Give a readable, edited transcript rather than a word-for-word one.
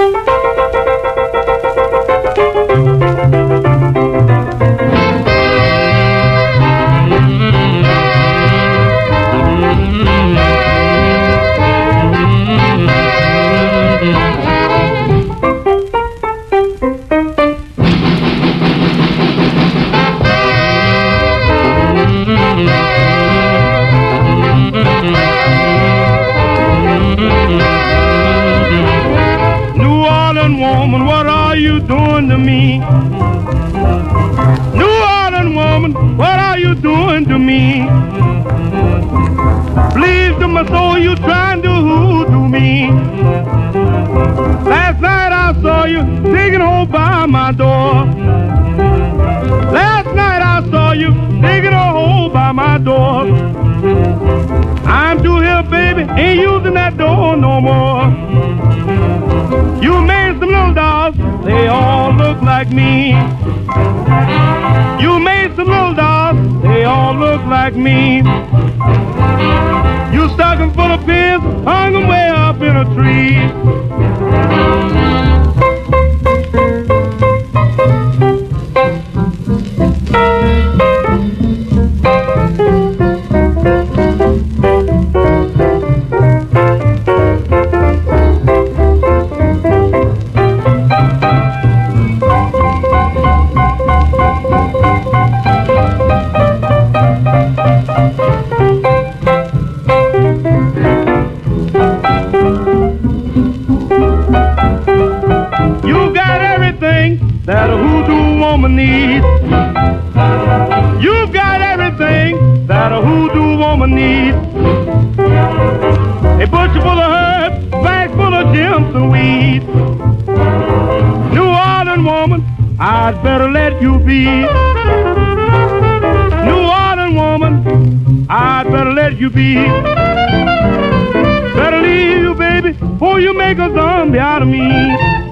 Woman, what are you doing to me? New Orleans woman, what are you doing to me? Please to my soul, you trying to hoodoo me. Last night I saw you digging hole by my door. Last night I saw you digging a hole by my door. I'm through here, baby, ain't using that door no more. You made some little dolls, they all look like me. You made some little dolls, they all look like me. You stuck them full of pins, hung them way up in a tree. That a hoodoo woman needs. You've got everything that a hoodoo woman needs. A butcher full of herbs, bag full of gems and weeds. New Orleans woman, I'd better let you be. New Orleans woman, I'd better let you be. Better leave you, baby, before you make a zombie out of me.